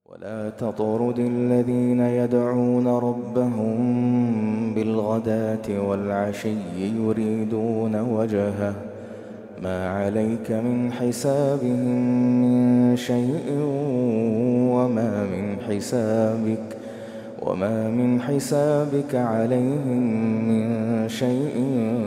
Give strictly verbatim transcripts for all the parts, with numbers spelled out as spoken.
ولا تطرد الذين يدعون ربهم بالغداة والعشي يريدون وجهه ما عليك من حسابهم من شيء وما من حسابك وما من حسابك عليهم من شيء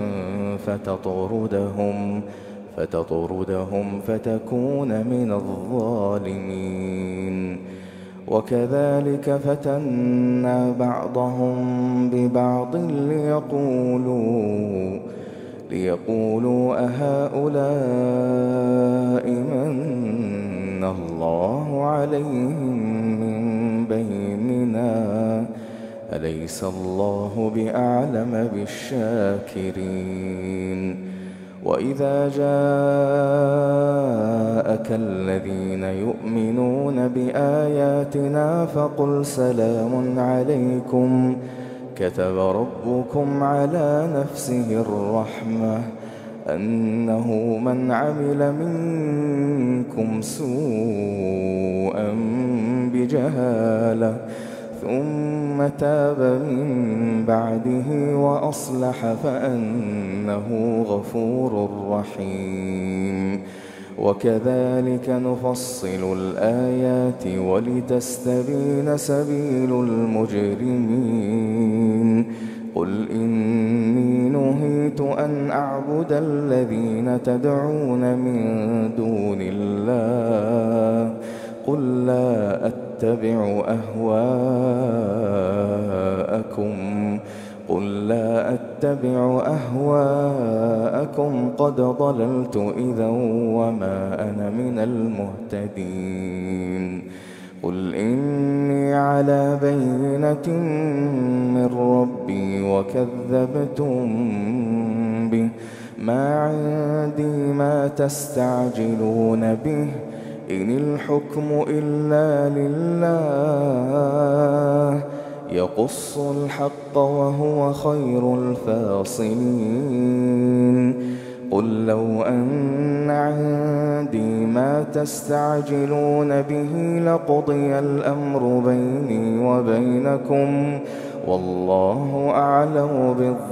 فتطردهم فتطردهم فتكون من الظالمين. وكذلك فتنا بعضهم ببعض ليقولوا ليقولوا أهؤلاء من الله عليهم من بيننا أليس الله بأعلم بالشاكرين. وإذا جاءك الذين يؤمنون بآياتنا فقل سلام عليكم كتب ربكم على نفسه الرحمة أنه من عمل منكم سوءا بجهالة ثم تاب من بعده وأصلح فأنه غفور رحيم. وكذلك نفصل الآيات ولتستبين سبيل المجرمين. قل إني نهيت أن أعبد الذين تدعون من دون الله قل لا أتبع أهواءكم قل لا أتبع أهواءكم قد ضللت إذا وما أنا من المهتدين. قل إني على بينة من ربي وكذبتم به ما عندي ما تستعجلون به إن الحكم إلا لله يقص الحق وهو خير الفاصلين. قل لو أن عندي ما تستعجلون به لقضي الأمر بيني وبينكم والله أعلم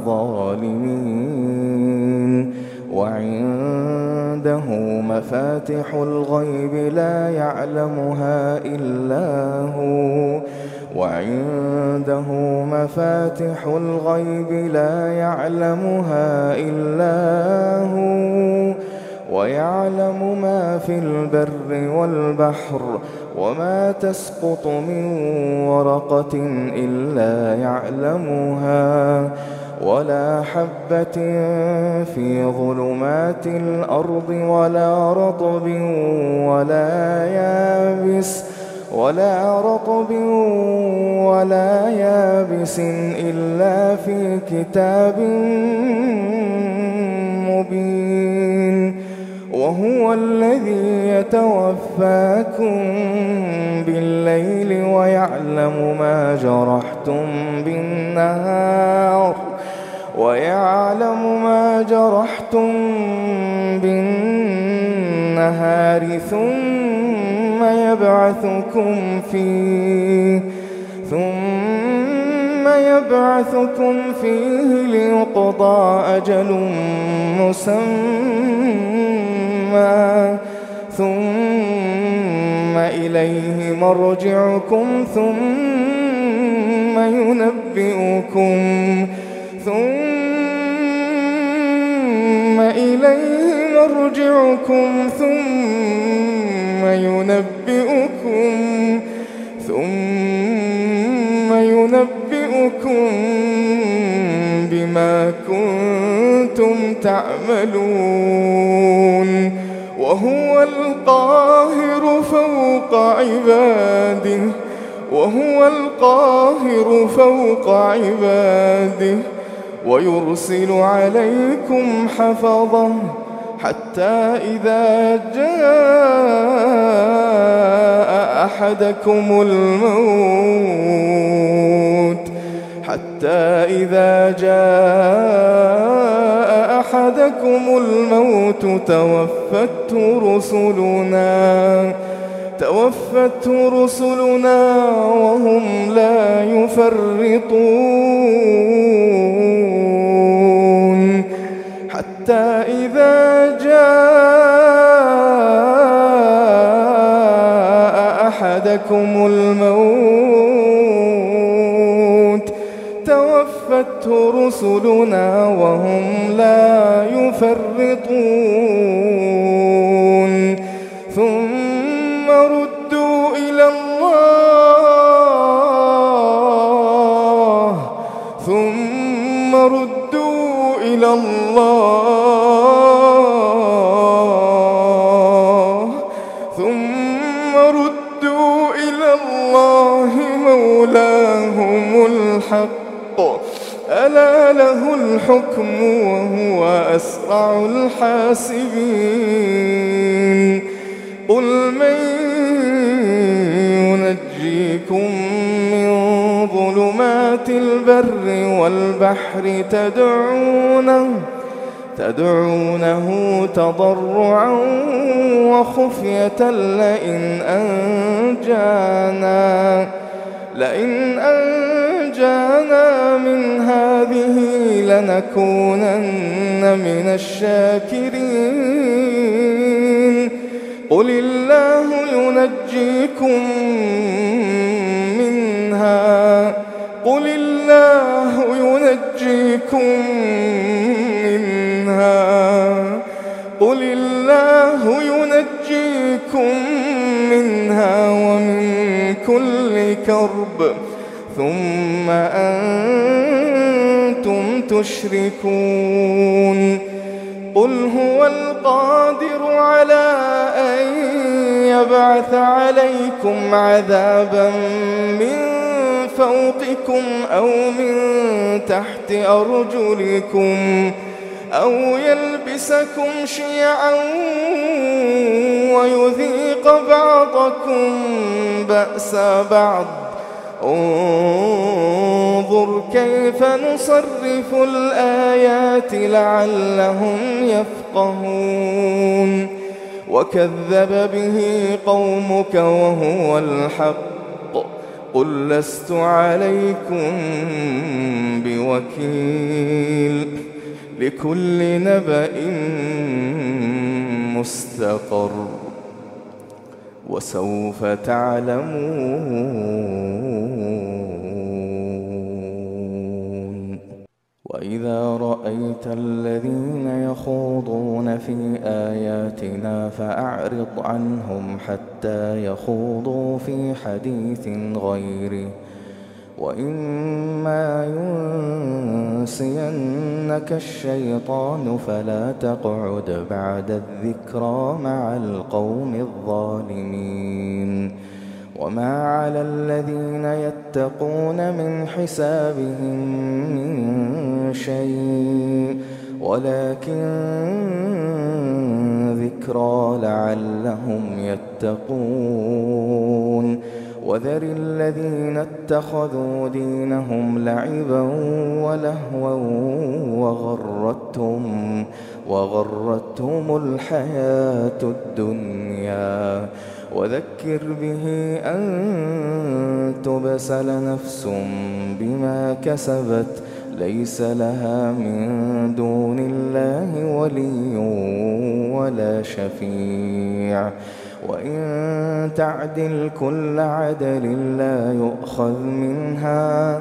بالظالمين. وعنده مفاتح الغيب لا يعلمها إلا هو وعنده مفاتح الغيب لا يعلمها إلا هو ويعلم ما في البر والبحر وما تسقط من ورقة إلا يعلمها ولا حبة في ظلمات الأرض ولا رطب ولا يابس ولا رطب ولا يابس إلا في كتاب مبين. وهو الذي يتوفاكم بالليل ويعلم ما جرحتم بالنهار ويعلم ما جرحتم بالنهار ثم يبعثكم فيه ثم يبعثكم فيه ليقضى أجل مسمى ثم إليه مرجعكم ثم ينبئكم ثم إليه مرجعكم ثم ينبئكم ثم ينبئكم بما كنتم تعملون. وهو القاهر فوق عباده وهو القاهر فوق عباده ويرسل عليكم حفظه حتى إذا جاء أحدكم الموت حتى إذا جاء أحدكم الموت توفته رسلنا توفته رسلنا وهم لا يفرطون حتى إذا جاء أحدكم الموت توفته رسلنا وهم لا يفرطون ثم ردوا إلى الله ثم ردوا إلى الله ثم ردوا إلى الله مولاهم الحق ألا له الحكم وهو أسرع الحاسبين قل من ينجيكم من ظلمات البر والبحر تدعونه تدعونه تضرعا وخفية لئن أنجانا لئن أنجانا من هذه لنكونن من الشاكرين قل الله ينجيكم منها قل الله ينجيكم منها قل الله ينجيكم منها ومن كل كرب ثم أنتم تشركون قل هو القادر على أن يبعث عليكم عذابا من فوقكم أو من تحت أرجلكم أو يلبسكم شيعا ويذيق بعضكم بأس بعض انظر كيف نصرف الآيات لعلهم يفقهون وكذب به قومك وهو الحق قل لست عليكم بوكيل لكل نبأ مستقر وسوف تعلمون وإذا رأيت الذين يخوضون في آياتنا فأعرض عنهم حتى يخوضوا في حديث غيره وإما ينسينك الشيطان فلا تقعد بعد الذكرى مع القوم الظالمين وما على الذين يتقون من حسابهم من شيء ولكن ذكرى لعلهم يتقون وذر الذين اتخذوا دينهم لعبا ولهوا وغرتهم وغرتهم الحياة الدنيا وذكر به أن تبسل نفس بما كسبت ليس لها من دون الله ولي ولا شفيع وإن تعدل كل عدل لا يؤخذ منها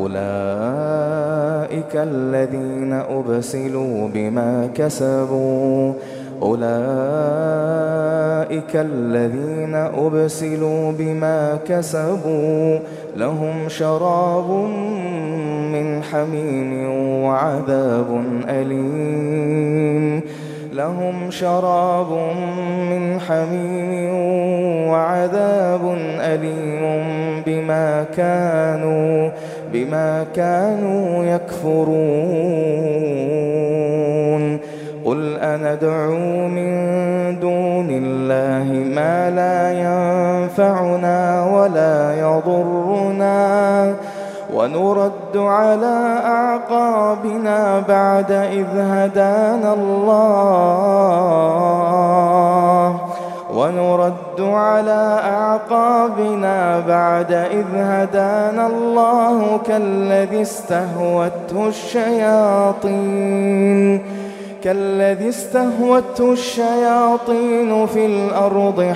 أولئك الذين أبسلوا بما كسبوا أولئك الذين أبسلوا بما كسبوا لهم شراب من حميم وعذاب أليم لهم شراب من حميم وعذاب أليم بما كانوا بما كانوا يكفرون قل أندعو من دون الله ما لا ينفعنا ولا يضرنا ونرد على أعقابنا بعد إذ هدانا الله ونرد على أعقابنا بعد إذ هدانا الله كالذي استهوته الشياطين كالذي استهوته الشياطين في الأرض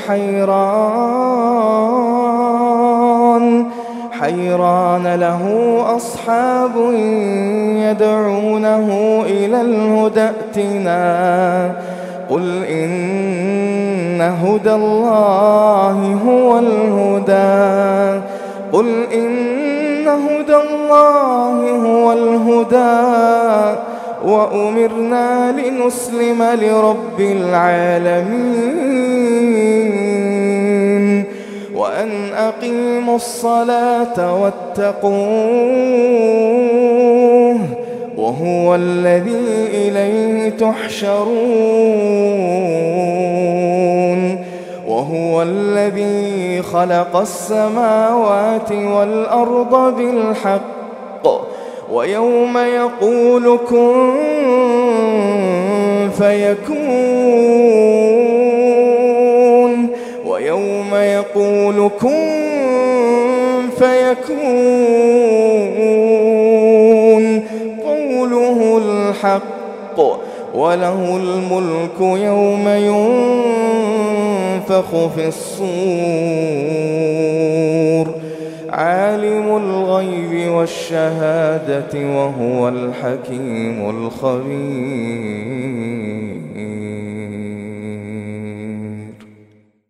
حيران حيران له أصحاب يدعونه إلى الهدى ائتنا قل إن هدى الله هو الهدى قل إن هدى الله هو الهدى وأمرنا لنسلم لرب العالمين وأن أقيموا الصلاة واتقوه وهو الذي إليه تحشرون وهو الذي خلق السماوات والأرض بالحق ويوم يقول كن فيكون ويوم يقول كن فيكون قوله الحق وله الملك يوم ينفخ في الصور عالم الغيب والشهادة وهو الحكيم الخبير.